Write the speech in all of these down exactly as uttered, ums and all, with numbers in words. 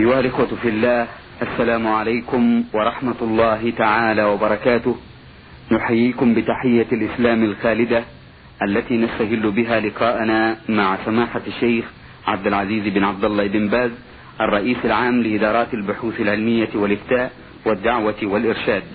أيها الإخوة في الله، السلام عليكم ورحمة الله تعالى وبركاته. نحييكم بتحية الإسلام الخالدة التي نستهل بها لقاءنا مع سماحة الشيخ عبد العزيز بن عبد الله بن باز، الرئيس العام لإدارات البحوث العلمية والإفتاء والدعوة والإرشاد.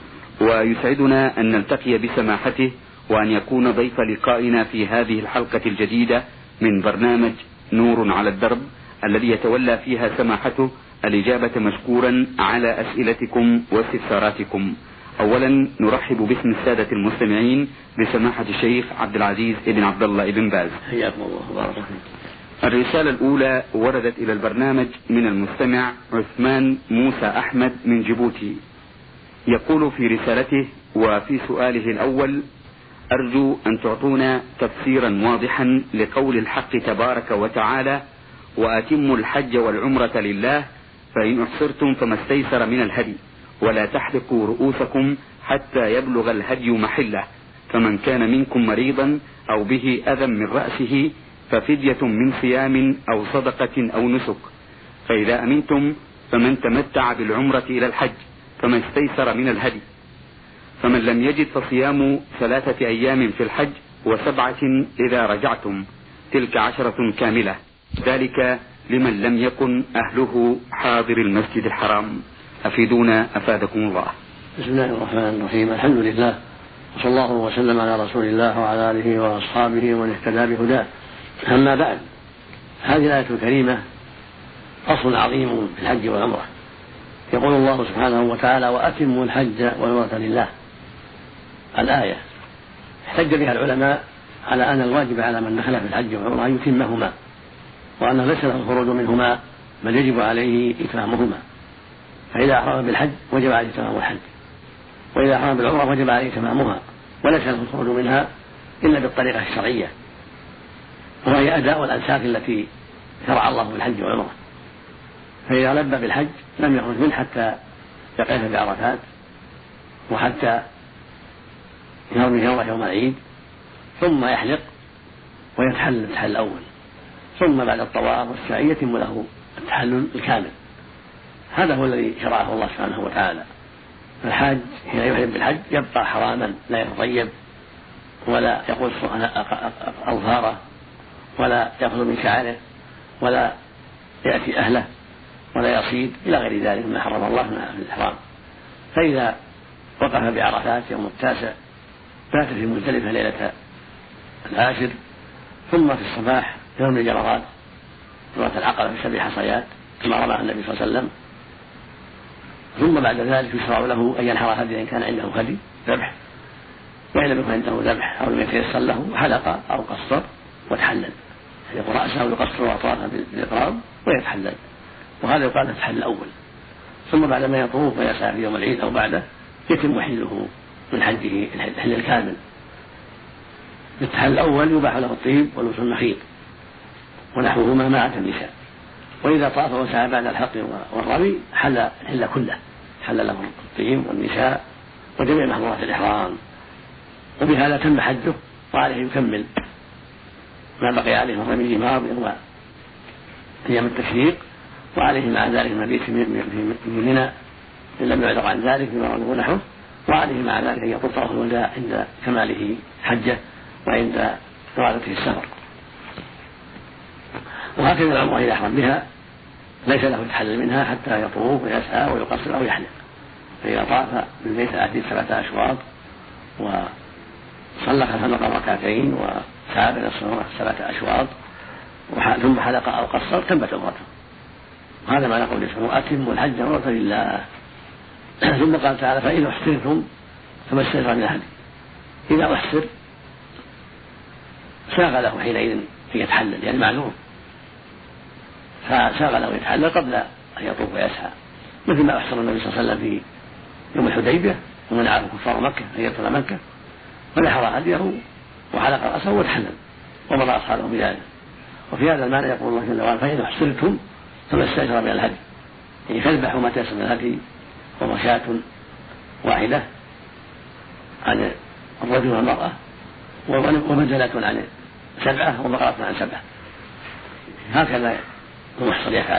ويسعدنا أن نلتقي بسماحته وأن يكون ضيف لقائنا في هذه الحلقة الجديدة من برنامج نور على الدرب، الذي يتولى فيها سماحته الإجابة مشكورا على أسئلتكم واستفساراتكم. أولا نرحب باسم السادة المستمعين بسماحة الشيخ عبد العزيز بن عبد الله بن باز. حياكم الله وبارك فيكم. الرسالة الأولى وردت إلى البرنامج من المستمع عثمان موسى أحمد من جيبوتي. يقول في رسالته وفي سؤاله الأول: أرجو أن تعطونا تفسيرا واضحا لقول الحق تبارك وتعالى: وأتموا الحج والعمرة لله فإن أحصرتم فما استيسر من الهدي ولا تحلقوا رؤوسكم حتى يبلغ الهدي محله، فمن كان منكم مريضا أو به أذى من رأسه ففدية من صيام أو صدقة أو نسك، فإذا أمنتم فمن تمتع بالعمرة إلى الحج فما استيسر من الهدي، فمن لم يجد فصيام ثلاثة أيام في الحج وسبعة إذا رجعتم، تلك عشرة كاملة، ذلك لمن لم يكن أهله حاضر المسجد الحرام. أفيدونا أفادكم الله. بسم الله الرحمن الرحيم. الحمد لله وصلى الله وسلم على رسول الله وعلى آله وأصحابه ومن اهتدى بهداه. أما بعد، هذه الآية الكريمة أصل عظيم في الحج والعمرة. يقول الله سبحانه وتعالى: وأتموا الحج والعمرة لله. الآية احتج بها العلماء على أن الواجب على من دخل في الحج والعمرة أن يتمهما، وأنه ليس له الخروج منهما بل يجب عليه إتمامهما. فإذا أحرم بالحج وجب عليه تمام الحج، وإذا أحرم بالعمرة وجب عليه تمامها، وليس له الخروج منها إلا بالطريقة الشرعية، وهي أداء الأنساك التي شرع الله بالحج والعمرة. فإذا لبى بالحج لم يخرج منه حتى يقف بعرفات، وحتى يرمي جمرة يوم العيد، ثم يحلق ويتحلل التحلل الأول، ثم بعد الطواف والسعي يتم له التحلل الكامل. هذا هو الذي شرعه الله سبحانه وتعالى. الحاج حين يحرم بالحج يبقى حراما، لا يتطيب ولا يقص أظهاره ولا يأخذ من شعره ولا يأتي أهله ولا يصيد إلى غير ذلك مما حرم الله في الإحرام. فإذا وقف بعرفات يوم التاسع بات في مزدلفة ليلة العاشر، ثم في الصباح يرمي الجمرات جمرة العقبة في سبع حصيات كما رمى النبي صلى الله عليه وسلم، ثم بعد ذلك يشرع له أن ينحر هدي إن كان عنده هدي ذبح، وإن لم يكن عنده ذبح أو لم يتيسر له حلق أو قصر وتحلل، يقول رأسه ويقصر وأطرافه بالإقرام ويتحلل، وهذا يقال التحلل الأول. ثم بعد ما يطوف ويسعى في يوم العيد أو بعده يتم حله من حجه الحل الكامل. التحلل الأول يباح له الطيب ولبس المخيط ونحوهما مع النساء، وإذا طاف وسعى بعد الحق والرمي حل الحل كله، حل له الطيب والنساء وجميع محظورات الإحرام، وبهذا تم حجه وعليه يكمل ما بقي عليه من رمي الجمار أيام التشريق، وعليه مع ذلك المبيت في منى إن لم يعذر عن ذلك بما ونحوه، وعليه مع ذلك أن يطوف طواف الوداع عند كماله حجه وعند إرادته السفر. وهكذا العمرة إذا أحرم بها ليس له يتحلل منها حتى يطوف ويسعى ويقصر أو يحلق. فإذا طاف بالبيت العتيق سبعة أشواط وصلى خلف المقام ركعتين وسعى بين الصلوات سبعة أشواط ثم حلق أو قصر تمت عمرته. وهذا معنى قوله سبحانه: أتموا الحج والعمرة لله. ثم قال تعالى: فإن أحصرتم فما استيسر من الهدي. إذا أحصر ساغ له حينئذ أن يتحلل، يعني معلوم، فساغ له يتحلل قبل أن يطوف ويسعى، مثل ما أحصر النبي صلى الله عليه وسلم في يوم الحديبية ومنعه كفار مكة أن يدخل مكة، فنحر هديه وحلق رأسه وتحلل ومضى أصحابه بذلك. وفي هذا المعنى يقول الله جل وعلا: فإن أحصرتم فما استيسر من الهدي، يعني فاذبحوا ما تيسر من الهدي، وهو شاة واحدة عن الرجل والمرأة، وبدلة عن سبعة وبقرة عن سبعة، هكذا المحصر يفعل.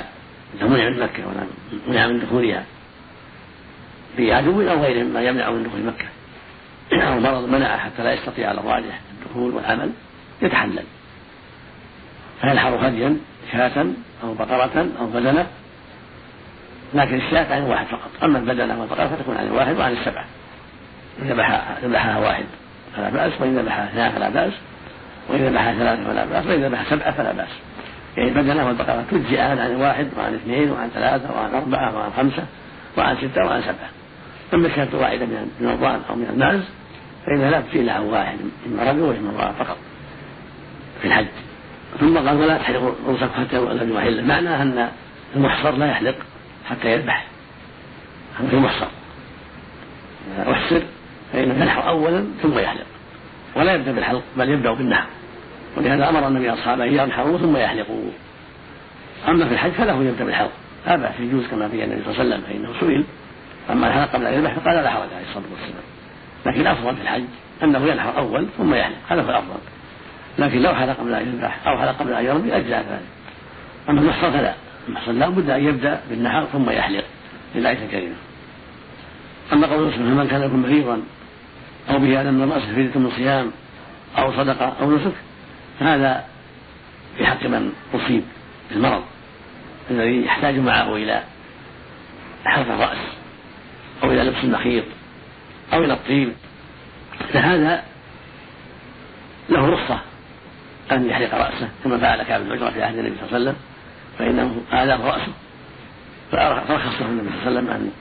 إذا منع من مكة ولا منع من دخولها بعدو أو غيره ما يمنع من دخول مكة أو مرض منع حتى لا يستطيع على الراجح الدخول والعمل يتحلل، فينحر هديا شاة أو بقرة أو بدنة، لكن الشاة عن واحد فقط، أما البدنة والبقرة فتكون عن الواحد وعن السبعة، إن ذبحها واحد فلا بأس، وإن ذبحها اثنان فلا بأس، وإن ذبحها ثلاثة فلا بأس، وإن ذبحها سبعة فلا بأس. يعني البدنة والبقرة تجزئان عن واحد وعن اثنين وعن ثلاثة وعن أربعة وعن خمسة وعن ستة وعن سبعة. أما الشاة واحدة من الضأن أو من الماعز فإنها لا تجزي إلا عن واحد، إما رجل وإما امرأة فقط في الحج. ثم قال ولا تحلق رؤوسكم حتى لم يحل، معناه أن المحصر لا يحلق حتى يذبح، في المحصر أحسر فإنه ينحر أولا ثم يحلق، ولا يبدأ بالحلق بل يبدأ بالنحر، ولهذا أمر النبي أصحابه أن ينحروا ثم يحلقوا. أما في الحج فله يبدأ بالحلق لا بأس يجوز كما في النبي صلى الله عليه وسلم، فإنه سئل أما الحلق قبل أن يذبح فقال لا حرج عليه الصلاة والسلام، لكن الأفضل في الحج أنه ينحر أول ثم يحلق، هذا هو الأفضل. لكن لو حلق قبل أن يذبح أو حلق قبل أن يرمي أجزاء ذلك. أما المحصر فلا، المحصر لا بد أن يبدأ بالنحر ثم يحلق للآية الكريمة. أما قول سبحانه من كان يكون مريضا أو به ألم من رأسه فدية من صيام أو صدقة أو نسك، فهذا في حق من أصيب بالمرض الذي يحتاج معه إلى حلق الرأس أو إلى لبس المخيط أو إلى الطيب، فهذا له رخصة أن يحلق رأسه كما فعل كعب بن عجرة في عهد النبي صلى الله عليه وسلم، فإنه آلام رأسه فرخص له النبي صلى الله عليه وسلم أن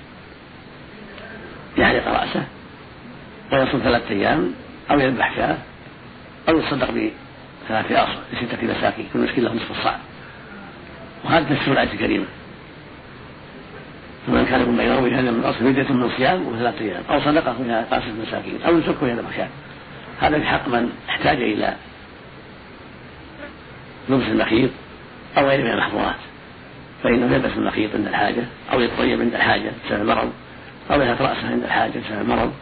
يحلق رأسه ويصوم ثلاثة أيام أو يذبح شاة أو يتصدق بثلاث أصع لستة مساكين كل مسكين له نصف الصاع، وهذا تفسير الآية الكريمة. فمن كان يكون بينه وبين من أصل فدية من صيام وثلاثة أيام أو صدقة فيها عشرة مساكين أو يسك ويذبح شاة، هذا في حق من احتاج إلى لبس المخيط أو غيره من المحظورات، فإنه يلبس المخيط عند الحاجة أو يتطيب عند الحاجة بسبب المرض أو يحلق رأسه عند الحاجة بسبب المرض،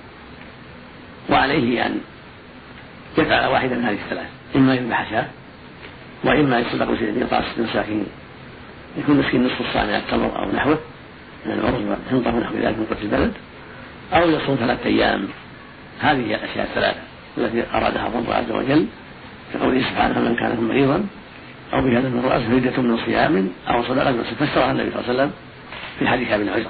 وعليه أن يفعل واحدا من هذه الثلاث، إما يذبح شاة وإما يصدق بستة مساكين يكون مسكين نصف الصاع من التمر أو نحوه من العرض والحنطة ونحو ذلك من قوت البلد، أو يصوم ثلاثة أيام. هذه الأشياء الثلاثة التي أرادها الله عز وجل في قوله سبحانه من كان مريضا أو به ألم من رأسه فدية من صيام أو صدقة نسك، فسرها النبي صلى الله عليه وسلم في حديث ابن عجرة.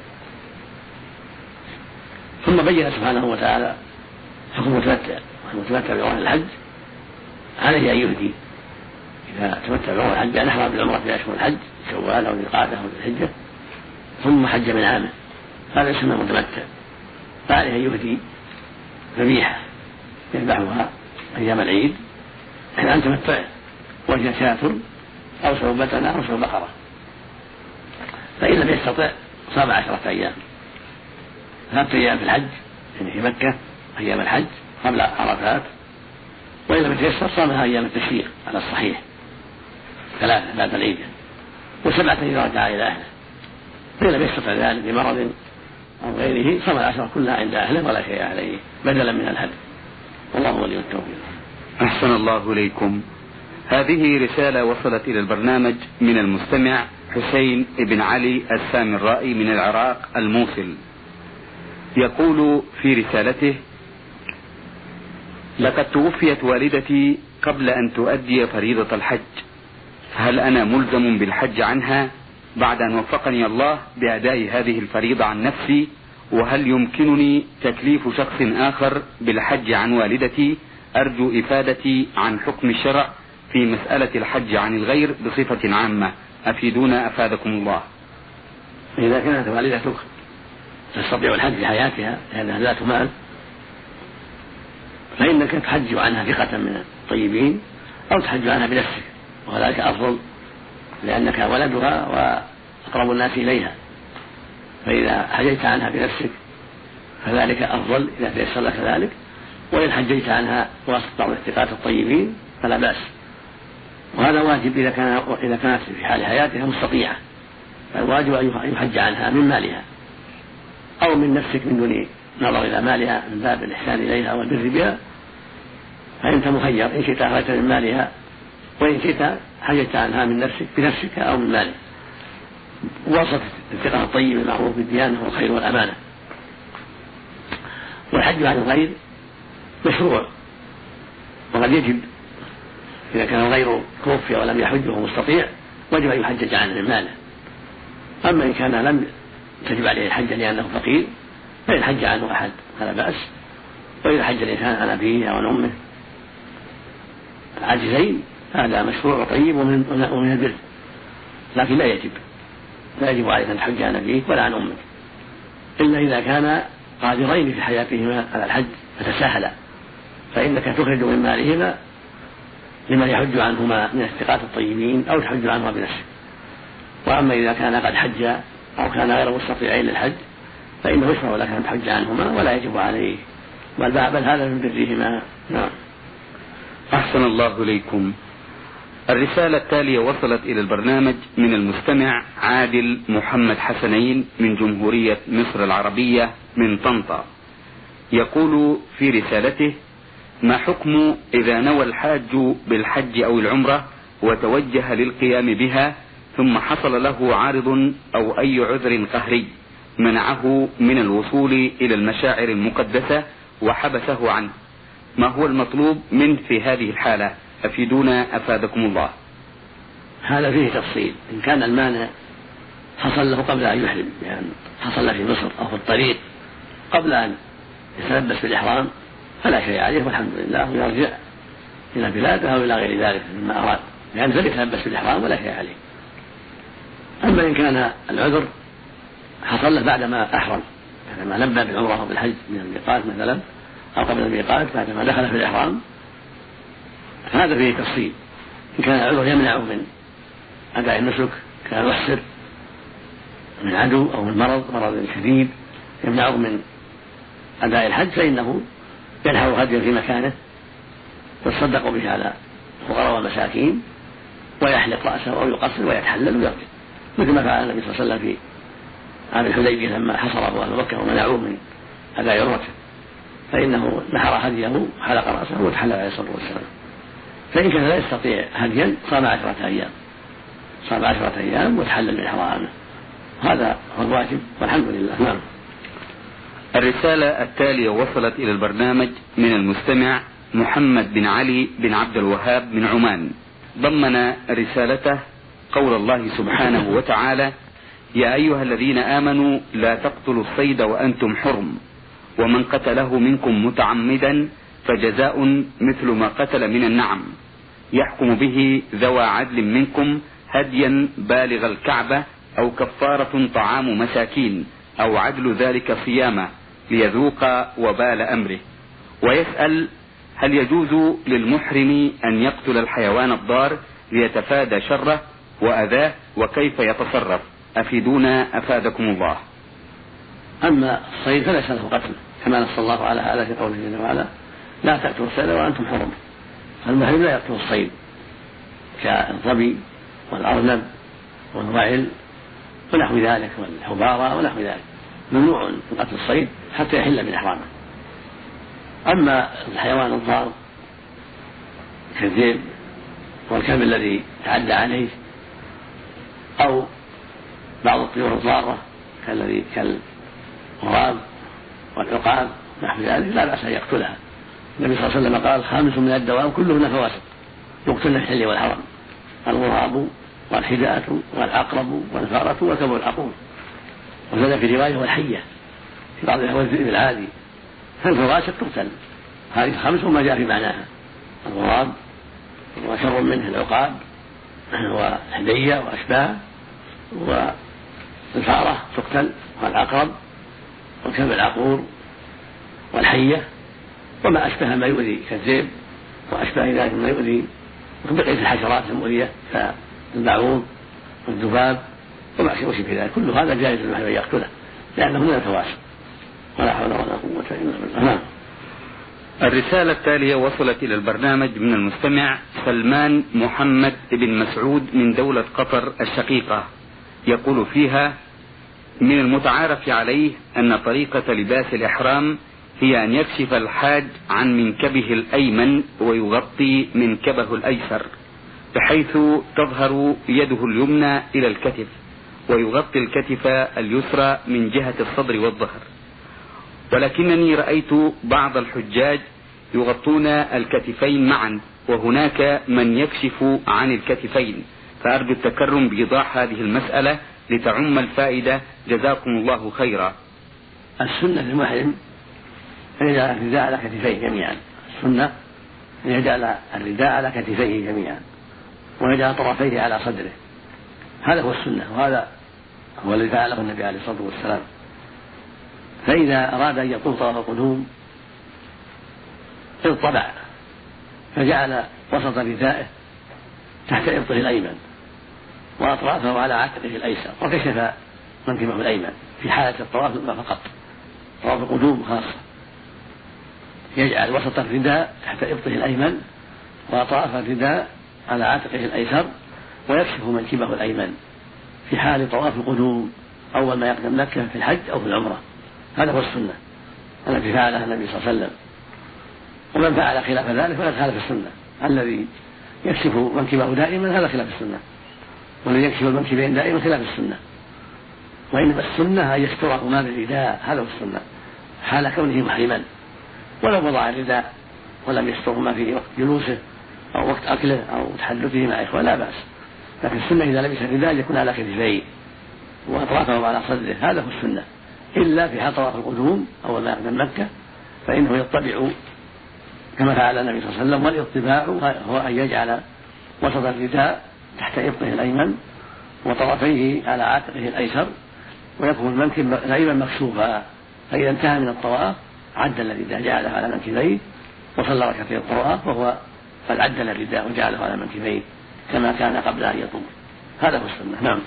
ثم بين سبحانه وتعالى حكم المتمتع، والمتمتع بعمرة الحج عليه أن يهدي إذا تمتع بعمرة الحج بأن أحرم بالعمرة في أشهر الحج شوال أو ذي القعدة أو ذي الحجة ثم حج من عامه، هذا يسمى متمتع، فعليه أن يهدي ذبيحة يذبحها أيام العيد عن تمتع، وهي شاة أو سوى بدنة أو سوى بقرة، فإن لم يستطع صام عشرة أيام، ثلاثة أيام في الحج يعني في مكة أيام الحج قبل عرفات، وإن لم يتيسر صامها أيام التشريق على الصحيح ثلاثة بعد العيد، وسبعة إذا رجع إلى أهله، فإن لم يستطع ذلك بمرض أو غيره صام العشرة كلها عند أهله ولا شيء عليه بدلا من الهدي، والله ولي التوفيق. أحسن الله إليكم. هذه رسالة وصلت إلى البرنامج من المستمع حسين بن علي السامرائي من العراق الموصل، يقول في رسالته: لقد توفيت والدتي قبل أن تؤدي فريضة الحج، هل أنا ملزم بالحج عنها بعد أن وفقني الله بأداء هذه الفريضة عن نفسي؟ وهل يمكنني تكليف شخص آخر بالحج عن والدتي؟ أرجو إفادتي عن حكم الشرع في مسألة الحج عن الغير بصفة عامة، أفيدونا أفادكم الله. إذا كانت والدتك تستطيع الحج في حياتها لأنها ذات مال فإنك تحج عنها ثقة من الطيبين أو تحج عنها بنفسك، وذلك أفضل لأنك ولدها وأقرب الناس إليها، فإذا حجيت عنها بنفسك فذلك أفضل إذا تيسر لك ذلك، وإن حجيت عنها واسطة بعض الثقات الطيبين فلا بأس، وهذا واجب إذا كان إذا كانت في حال حياتها مستطيعة، فالواجب أن يحج عنها من مالها أو من نفسك من دون نظر إلى مالها من باب الإحسان إليها والبر بها، فأنت مخير إن شئت أخرجت من مالها وإن شئت حججت عنها من نفسك بنفسك أو من مالك، ووصف الثقة الطيب المعروف بالديانة والخير والأمانة. والحج عن الغير مشروع، وقد يجب إذا كان الغير توفي ولم يحج وهو مستطيع وجب أن يحجج عنه من ماله. أما إن كان لم تجب عليه الحج لأنه فقير فإن حج عنه أحد فلا بأس. وإذا حج الإنسان عن أبيه أو عن أمه عاجزين هذا مشروع طيب ومن البر، لكن لا يجب لا يجب عليك أن تحج عن أبيك ولا عن أمك إلا إذا كان قادرين في حياتهما على الحج فتساهلا، فإنك تخرج من مالهما لمن يحج عنهما من الثقات الطيبين أو تحج عنهما بنفسك. وأما إذا كان قد حج أو كان غير مستطيعين للحج فإنه يشرع لك أن تحج عنهما ولا يجب عليه، بل هذا من برهما. نعم. أحسن الله إليكم. الرسالة التالية وصلت إلى البرنامج من المستمع عادل محمد حسنين من جمهورية مصر العربية من طنطا. يقول في رسالته: ما حكم إذا نوى الحاج بالحج أو العمرة وتوجه للقيام بها ثم حصل له عارض أو أي عذر قهري منعه من الوصول إلى المشاعر المقدسة وحبسه عنه، ما هو المطلوب منه في هذه الحالة؟ أفيدونا أفادكم الله. هذا فيه تفصيل. إن كان المانع حصل له قبل أن يحرم، يعني حصل في مصر أو في الطريق قبل أن يتلبس بالإحرام فلا شيء عليه والحمد لله، ويرجع إلى بلاده أو إلى غير ذلك مما أراد، لأن ذلك يتلبس بالإحرام ولا شيء عليه. أما إن كان العذر حصل له بعدما أحرم، بعدما لبى بالعمرة أو بالحج من الميقات مثلا أو قبل الميقات بعدما دخل في الإحرام هذا فيه تفصيل. إن كان العذر يمنعه من أداء النسك كان محسر من عدو أو من مرض مرض شديد يمنعه من أداء الحج فإنه ينحر هديا في مكانه ويتصدق به على الفقراء والمساكين ويحلق رأسه أو يقصر ويتحلل ويرجع، مثل ما فعل النبي صلى الله عليه وسلم في عام الحديبية لما حصره أهل مكة ومنعوه من أداء عمرته، فإنه نحر هديه حلق رأسه وتحلل عليه الصلاة والسلام. فإن كان لا يستطيع هديا صام عشرة أيام صام عشرة أيام وتحلل من إحرامه، هذا هو الواجب والحمد لله. نعم. الرسالة التالية وصلت إلى البرنامج من المستمع محمد بن علي بن عبد الوهاب من عمان. ضمن رسالته قول الله سبحانه وتعالى: يا أيها الذين آمنوا لا تقتلوا الصيد وأنتم حرم، ومن قتله منكم متعمدا فجزاء مثل ما قتل من النعم، يحكم به ذوى عدل منكم هديا بالغ الكعبة أو كفارة طعام مساكين أو عدل ذلك صياما ليذوق وبال أمره. ويسأل: هل يجوز للمحرم أن يقتل الحيوان الضار ليتفادى شره وأذاه، وكيف يتصرف؟ أفيدونا أفادكم الله. أما الصيد فليس له قتل، كما نص الله على هذا في قوله جل وعلا: لا تقتلوا الصيد وأنتم حرم. فالمحرم لا يقتل الصيد كالظبي والأرنب والوعل ونحو ذلك والحبارة ونحو ذلك، ممنوع من قتل الصيد حتى يحل من إحرامه. أما الحيوان الضار كالذئب والكلب الذي تعدى عليه أو بعض الطيور الضارة كالذي كالغراب والعقاب نحو ذلك لا بأس أن يقتلها. النبي صلى الله عليه وسلم قال: خامس من الدواب كلهن فواسق يقتلن في الحل والحرم: الغراب والحداة والعقرب والفأرة وكبر العقور. وزاد في رواية والحية في بعض الأحوال الذئب العادي. فالفواسق تقتل. هذه خمس ما جاء في معناها: الغراب وشر منه العقاب والحدية وأشباه، والفأرة تقتل، والعقرب والكلب العقور والحية وما أشبه ما يؤذي كالذئب وأشبه ذلك ما يؤذي بقية الحشرات المؤذية كالبعوض والذباب وما شبه ذلك. كل هذا جائز للمحرم أن يقتله لأنه من الفواسق، ولا حول ولا قوة إلا بالله. الرسالة التالية وصلت إلى البرنامج من المستمع سلمان محمد بن مسعود من دولة قطر الشقيقة. يقول فيها: من المتعارف عليه أن طريقة لباس الإحرام هي أن يكشف الحاج عن منكبه الأيمن ويغطي منكبه الأيسر بحيث تظهر يده اليمنى إلى الكتف، ويغطي الكتف اليسرى من جهة الصدر والظهر، ولكنني رأيت بعض الحجاج يغطون الكتفين معا، وهناك من يكشف عن الكتفين، فأرجو التكرم بإيضاح هذه المسألة لتعم الفائدة، جزاكم الله خيرا. السنة للمحرم أن يجعل الرداء على كتفيه جميعا، السنة أن يجعل الرداء على كتفيه جميعا ويجعل طرفيه على صدره، هذا هو السنة، وهذا هو الذي فعله النبي عليه الصلاة والسلام. فإذا أراد أن يطوف طواف القدوم اضطبع فجعل وسط ردائه تحت إبطه الأيمن وأطرافه على عاتقه الأيسر، وكشف منكبه الأيمن في حالة الطواف فقط، طواف القدوم خاصة، يجعل وسط الرداء تحت إبطه الأيمن وأطراف الرداء على عاتقه الأيسر ويكشف منكبه الأيمن في حال طواف القدوم أول ما يقدم مكة في الحج أو في العمرة. هذا هو السنة التي فعلها النبي صلى الله عليه وسلم، ومن فعل خلاف ذلك فقد خالف السنة. الذي يكشف منكبه دائما هذا خلاف السنة، والذي يكشف المنكبين دائما خلاف السنة، وإنما السنة أن يسترهما بالرداء، هذا هو السنة حال كونه محرما، ولو وضع الرداء ولم يسترهما في وقت جلوسه أو وقت أكله أو تحدثه مع إخوة لا بأس، لكن السنة إذا لبس الرداء يكون على كتفيه وأطرافه على صدره، هذا هو السنة، إلا في حال طواف القدوم أول ما يقدم مكة فإنه يطبع كما فعل النبي صلى الله عليه وسلم، والاطباع هو أن يجعل وسط الرداء تحت إبطه الأيمن وطرفيه على عاتقه الأيسر ويكون المنكب غير مكشوفا، فإذا انتهى من الطواف عدل الرداء جعله على منكبيه وصلى ركعتين الطواف وهو قد عدل الرداء وجعله على منكبيه كما كان قبل أن يطوف، هذا هو السنة. نعم.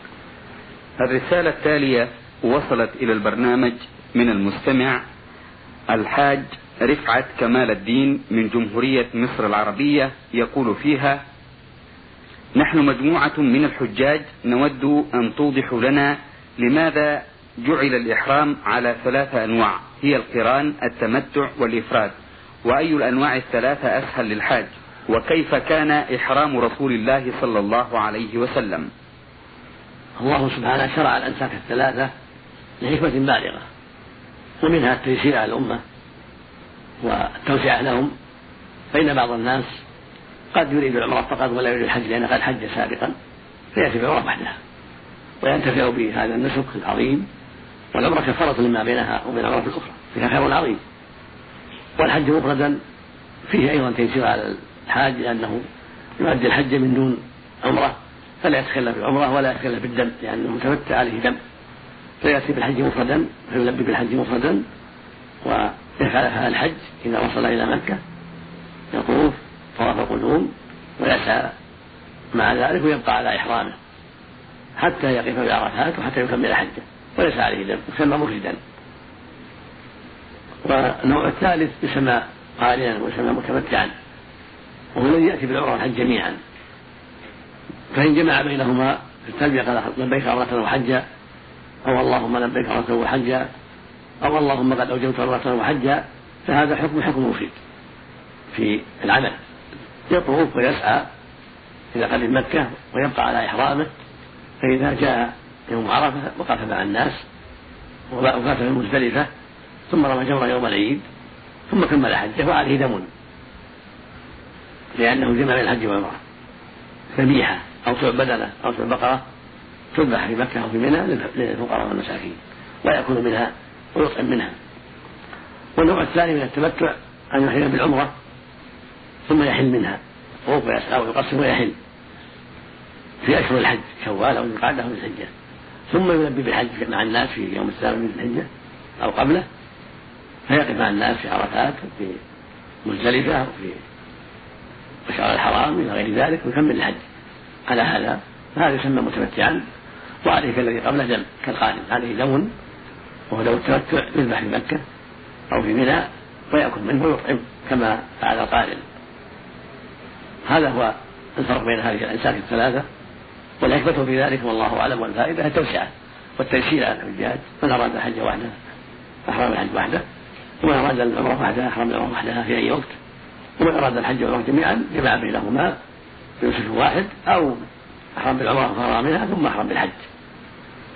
الرسالة التالية وصلت إلى البرنامج من المستمع الحاج رفعت كمال الدين من جمهورية مصر العربية، يقول فيها: نحن مجموعة من الحجاج نود أن توضحوا لنا لماذا جعل الإحرام على ثلاثة أنواع، هي القران، التمتع، والإفراد، وأي الأنواع الثلاثة أسهل للحاج، وكيف كان إحرام رسول الله صلى الله عليه وسلم. الله سبحانه شرع الأنساك الثلاثة لحكمة بالغة، ومنها التيسير على الأمة والتوسعة لهم، فإن بعض الناس قد يريد العمرة فقط ولا يريد الحج لأنه قد حج سابقا فيأتي بالعمرة وحدها وينتفع بهذا النسك العظيم، والعمرة كفارة لما بينها وبين العمرة الأخرى فيها خير عظيم. والحج مفردا فيه أيضا تيسير على الحاج لأنه يؤدي الحج من دون عمرة فلا يتخلى بالعمرة ولا يتخلى بالدم لأنه متمتع عليه دم، فيأتي بالحج مفردا فيلبي بالحج مفردا ويفعل هذا الحج إذا وصل إلى مكة يطوف طواف القدوم ويسعى مع ذلك ويبقى على إحرامه حتى يقف بعرفات وحتى يكمل حجه وليس عليه دم، يسمى مفردا. والنوع الثالث يسمى قارنا ويسمى متمتعا، وهو الذي يأتي بالعمرة والحج جميعا، فإن جمع بينهما في التلبية قال لبيك عمرة وحجا، أو اللهم لبيك عمرة وحجا، أو اللهم قد أوجبت عمرة وحجا، فهذا حكم حكم مفيد في العمل، يطوف ويسعى إلى قدم مكة ويبقى على إحرامه، فإذا جاء يوم عرفة وقف مع الناس وقف في مزدلفة ثم رمى جمرة يوم العيد ثم كمل حجه وعليه دم لأنه جمع بين الحج والعمرة، ذبيحة أو سوء بدنة أو سوء بقرة تذبح في مكة أو في منى للفقراء والمساكين ويأكل منها ويطعم منها. والنوع الثاني من التمتع أن يحل بالعمرة ثم يحل منها وهو يسعى ويقصر ويحل في أشهر الحج شوال أو القعدة أو الحجة، ثم يلبي بالحج مع الناس في يوم الثامن من الحجة أو قبله، فيقف مع الناس في عرفات وفي مزدلفة وفي مشعر الحرام إلى غير ذلك ويكمل الحج على هذا، فهذا يسمى متمتعا. وعليه كالذي قبله دم كالقارن، عليه دم وهو دم التمتع يذبح في مكة أو في منى ويأكل منه ويطعم كما فعل القارن. هذا هو الفرق بين هذه الأنساك الثلاثة، والحكمة في ذلك والله أعلم، والفائدة التوسعة والتيسير على الحجاج، من أراد الحج وحده أحرم الحج وحده، ومن أراد العمرة وحده أحرم العمرة وحدها في أي وقت، ومن أراد الحج والعمرة جميعا جمع بينهما بنسك واحد أو أحرم بالعمرة وفرغ منها ثم أحرم بالحج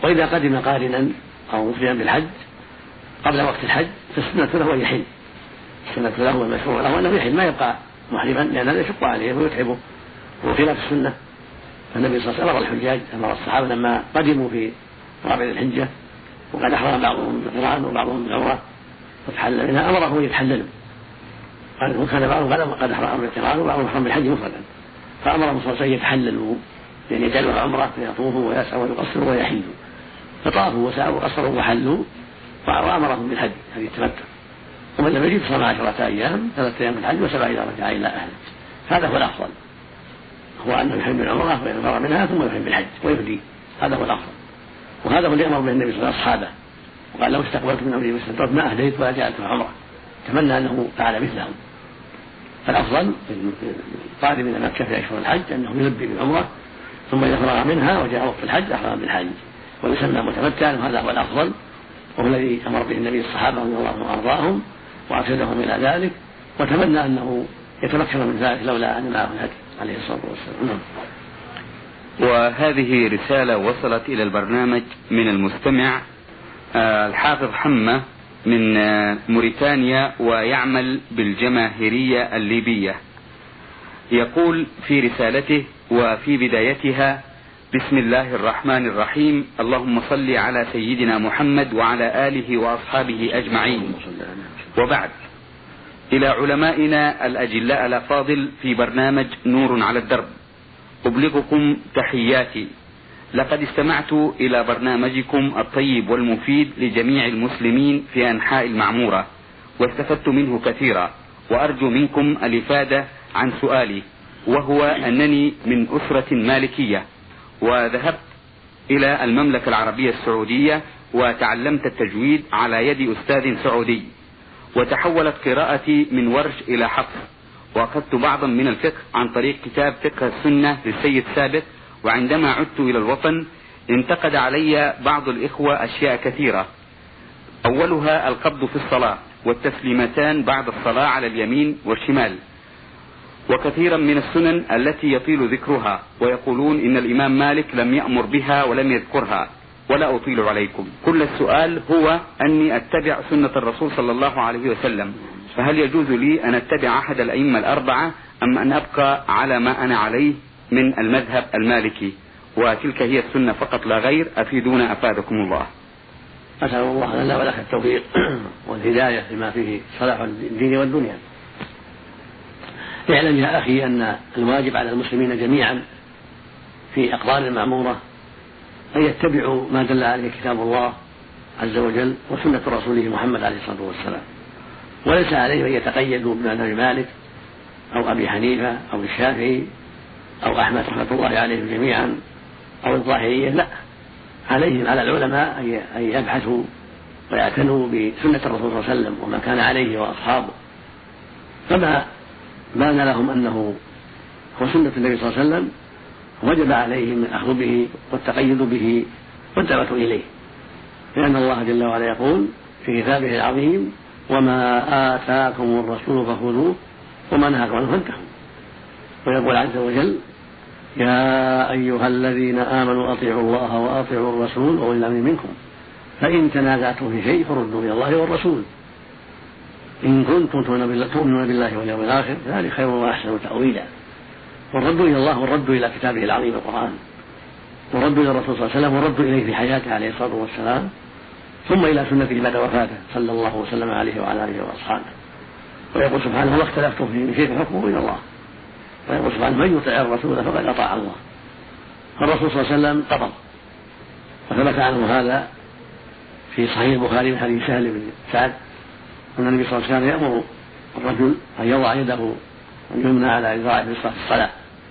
وإذا قدم قارنا أو مفردا بالحج قبل وقت الحج فالسنة له أن يحل، السنة له والمشروع له أنه يحل ما يبقى محرما، لأن هذا يشق عليه ويتعبه وخلاف السنة. فالنبي صلى الله عليه وسلم أمر الحجاج أمر الصحابة لما قدموا في رابع الحجة وقد أحرم بعضهم بالقران وبعضهم بالعمرة فتحل منها أمرهم يتحللوا، وكان بعضهم قد أحرم بالقران وبعضهم أحرم بالحج مفردا، فأمرهم صلى الله عليه وسلم يتحللوا يعني يجعلوا عمرة فيطوفوا ويسعوا ويقصروا ويحلوا، فطافوا وسعوا وقصروا وحلوا وأمرهم بالحج هذه التمتع. ومن لم يجد صام عشرة أيام ثلاثة أيام في الحج وسبع إذا رجع إلى أهله. هذا هو الأفضل، هو أنه يحرم بالعمرة ويفرغ منها ثم يحرم بالحج ويفدي، هذا هو الأفضل. وهذا هو اللي أمر به النبي صلى الله عليه وسلم أصحابه وقال لو استقبلت من أمري ما استدبرت ما أهديت ولا جعلت عمرة، تمنى أنه فعل مثلهم. فالأفضل القادم إلى مكة في أشهر الحج أنه يلبي بالعمرة ثم إذا فرغ منها وجاء وقت الحج أحرم بالحج ويسمى متمتعا، وهذا هو الأفضل وهو الذي أمر به النبي الصحابة رضي الله عنهم وأرضاهم وأرشدهم إلى ذلك، وتمنى أنه يتمكن من ذلك لولا أن معه الهدي عليه الصلاة والسلام. وهذه رسالة وصلت إلى البرنامج من المستمع الحافظ حمة من موريتانيا ويعمل بالجماهيرية الليبية. يقول في رسالته وفي بدايتها: بسم الله الرحمن الرحيم، اللهم صل على سيدنا محمد وعلى آله وأصحابه أجمعين، وبعد. إلى علمائنا الأجلاء الأفاضل في برنامج نور على الدرب، أبلغكم تحياتي. لقد استمعت إلى برنامجكم الطيب والمفيد لجميع المسلمين في أنحاء المعمورة واستفدت منه كثيرا، وأرجو منكم الإفادة عن سؤالي، وهو أنني من أسرة مالكية وذهبت إلى المملكة العربية السعودية وتعلمت التجويد على يد أستاذ سعودي، وتحولت قراءتي من ورش إلى حفظ، وأخذت بعضا من الفقه عن طريق كتاب فقه السنة للسيد سابق. وعندما عدت إلى الوطن انتقد علي بعض الإخوة أشياء كثيرة، أولها القبض في الصلاة والتسليمتان بعد الصلاة على اليمين والشمال، وكثيرا من السنن التي يطيل ذكرها، ويقولون إن الإمام مالك لم يأمر بها ولم يذكرها، ولا أطيل عليكم. كل السؤال هو أني أتبع سنة الرسول صلى الله عليه وسلم، فهل يجوز لي أن أتبع أحد الأئمة الأربعة أم أن أبقى على ما أنا عليه من المذهب المالكي، وتلك هي السنة فقط لا غير؟ أفيدونا أفادكم الله. أسأل الله لنا ولك التوفيق والهداية لما فيه صلاح الدين والدنيا. اعلم يا أخي أن الواجب على المسلمين جميعا في أقطار المعمورة أن يتبعوا ما دل عليه كتاب الله عز وجل وسنة رسوله محمد عليه الصلاة والسلام، وليس عليهم أن يتقيدوا بمذهب مالك أو أبي حنيفة أو الشافعي أو أحمد رحمة الله عليهم جميعا أو الظاهرية، لا، عليهم على العلماء أن يبحثوا ويعتنوا بسنة الرسول صلى الله عليه وسلم وما كان عليه وأصحابه، فما بان لهم أنه هو سنة النبي صلى الله عليه وسلم وجب عليهم الأخذ به والتقيد به والدعوة إليه، لأن الله جل وعلا يقول في كتابه العظيم: وما آتاكم الرسول فخذوه وما نهاكم عنه فانتهوا. ويقول عز وجل: يا أيها الذين آمنوا أطيعوا الله وأطيعوا الرسول وأولي الأمر منكم فإن تنازعتم في شيء فردوا إلى الله والرسول إن كنتم تؤمنون بالله واليوم الآخر ذلك خير وأحسن تأويلا. والرد إلى الله والرد إلى كتابه العظيم القرآن، والرد إلى الرسول صلى الله عليه وسلم، والرد إليه في حياته عليه الصلاة والسلام، ثم إلى سنته بعد وفاته صلى الله وسلم عليه وعلى آله وأصحابه. ويقول سبحانه: وما اختلفتم فيه من شيء فحكمه إلى الله. ويقول سبحانه: من يطع الرسول فقد أطاع الله. فالرسول صلى الله عليه وسلم قبض، وثبت عنه هذا في صحيح البخاري من حديث سهل بن سعد أن النبي صلى الله عليه وسلم يأمر الرجل أن يضع يده اليمنى على ذراعه في الصلاة.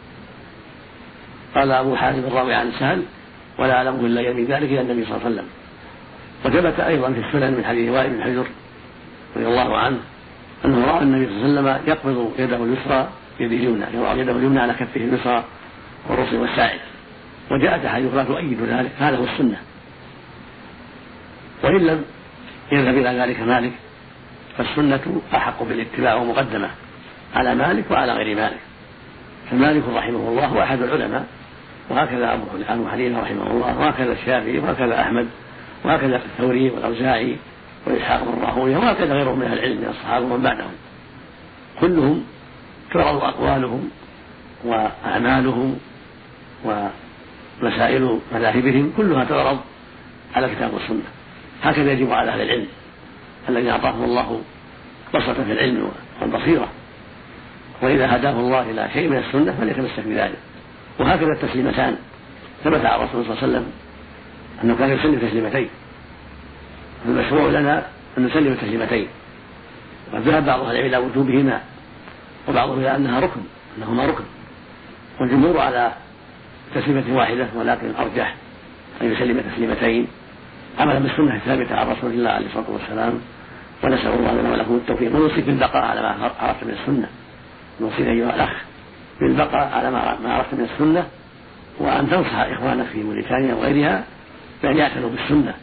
قال أبو حاتم الراوي عن سهل: ولا أعلمه إلا يمين ذلك إلى النبي صلى الله عليه وسلم. وثبت أيضا في السنن من حديث وائل بن حجر رضي الله عنه أنه رأى النبي صلى الله عليه وسلم يقبض يده اليسرى بيده اليمنى، يضع يده اليمنى على كفه اليسرى والرسل والساعد، وجاءت أحاديث أخرى تؤيد ذلك. هذا هو السنة. وإن لم يذهب إلى ذلك مالك فالسنة أحق بالاتباع ومقدمة على مالك وعلى غير مالك. فمالك رحمه الله هو أحد العلماء وهكذا أبو حنيفة رحمه الله، وهكذا الشافعي، وهكذا أحمد، وهكذا الثوري والأوزاعي وإسحاق بن راهويه، وهكذا غيرهم من أهل العلم من الصحابة ومن بعدهم، كلهم تعرض أقوالهم وأعمالهم ومسائل مذاهبهم كلها تعرض على الكتاب والسنة. هكذا يجب على أهل العلم الذين أعطاهم الله بسطة في العلم والبصيرة، وإذا هداه الله إلى شيء من السنة فليتمسك بذلك. وهكذا التسليمتان ثبت عن الرسول صلى الله عليه وسلم أنه كان يسلم تسليمتين، فالمشروع لنا أن نسلم تسليمتين، وذهب بعض أهل العلم إلى وجوبهما وبعضهم إلى أنها ركن أنهما ركن والجمهور على تسليمة واحدة، ولكن الأرجح أن يسلم تسليمتين عملا بالسنة الثابتة عن رسول الله عليه الصلاة والسلام. ونسأل الله لنا ولكم التوفيق، ونوصيك بالبقاء على ما عرفت من السنة، نوصيك أيها الأخ بالبقاء على ما عرفت من السنة، وأن تنصح إخوانك في موريتانيا وغيرها بأن يعتنوا بالسنة،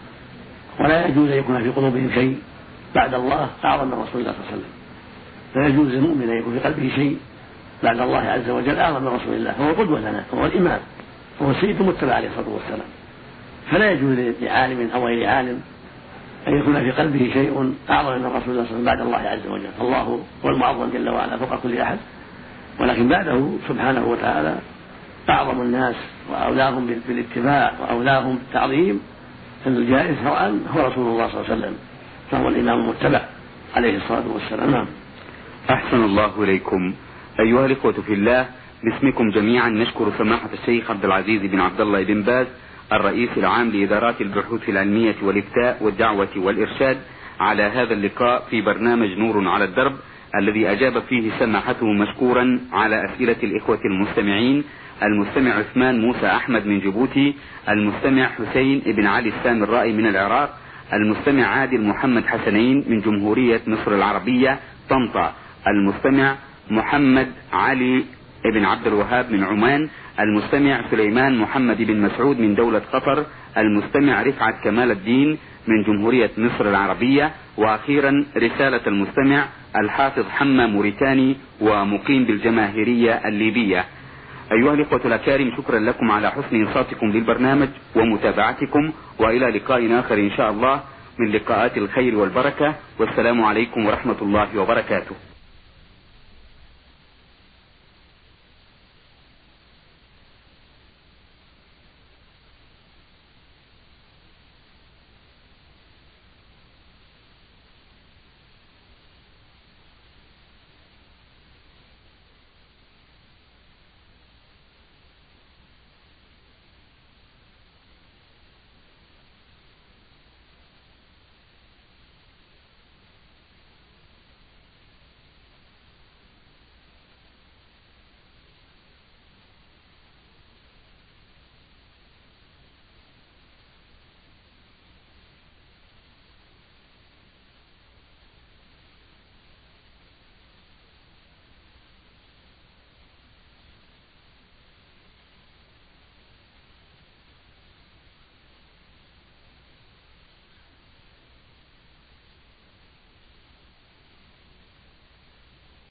ولا يجوز أن يكون في قلوبهم شيء بعد الله أعظم من رسول الله صلى الله عليه وسلم. لا يجوز للمؤمن أن يكون في قلبه شيء بعد الله عز وجل أعظم من رسول الله، فهو القدوة لنا، هو الإمام، هو السيد المتبع عليه الصلاة والسلام. فلا يجوز لعالم أو غير عالم أن يكون في قلبه شيء أعظم من رسول الله صلى الله عليه وسلم بعد الله عز وجل. الله هو المعظم جل وعلا فوق كل أحد، ولكن بعده سبحانه وتعالى أعظم الناس وأولاهم بالاتباع وأولاهم بالتعظيم أن الجائز شرعا هو رسول الله صلى الله عليه وسلم، فهو الإمام المتبع عليه الصلاة والسلام. أحسن الله إليكم. أيها الإخوة في الله، باسمكم جميعا نشكر سماحة الشيخ عبد العزيز بن عبد الله بن باز الرئيس العام لإدارات البحوث العلمية والإفتاء والدعوة والإرشاد على هذا اللقاء في برنامج نور على الدرب، الذي أجاب فيه سماحته مشكورا على أسئلة الإخوة المستمعين: المستمع عثمان موسى أحمد من جيبوتي، المستمع حسين بن علي السامرائي من العراق، المستمع عادل محمد حسنين من جمهورية مصر العربية طنطا، المستمع محمد علي بن عبد الوهاب من عمان، المستمع سليمان محمد بن مسعود من دولة قطر، المستمع رفعت كمال الدين من جمهورية مصر العربية، وأخيرا رسالة المستمع الحافظ حمى موريتاني ومقيم بالجماهيرية الليبية. أيها الإخوة الأكارم، شكرا لكم على حسن إنصاتكم للبرنامج ومتابعتكم، وإلى لقاء آخر إن شاء الله من لقاءات الخير والبركة، والسلام عليكم ورحمة الله وبركاته.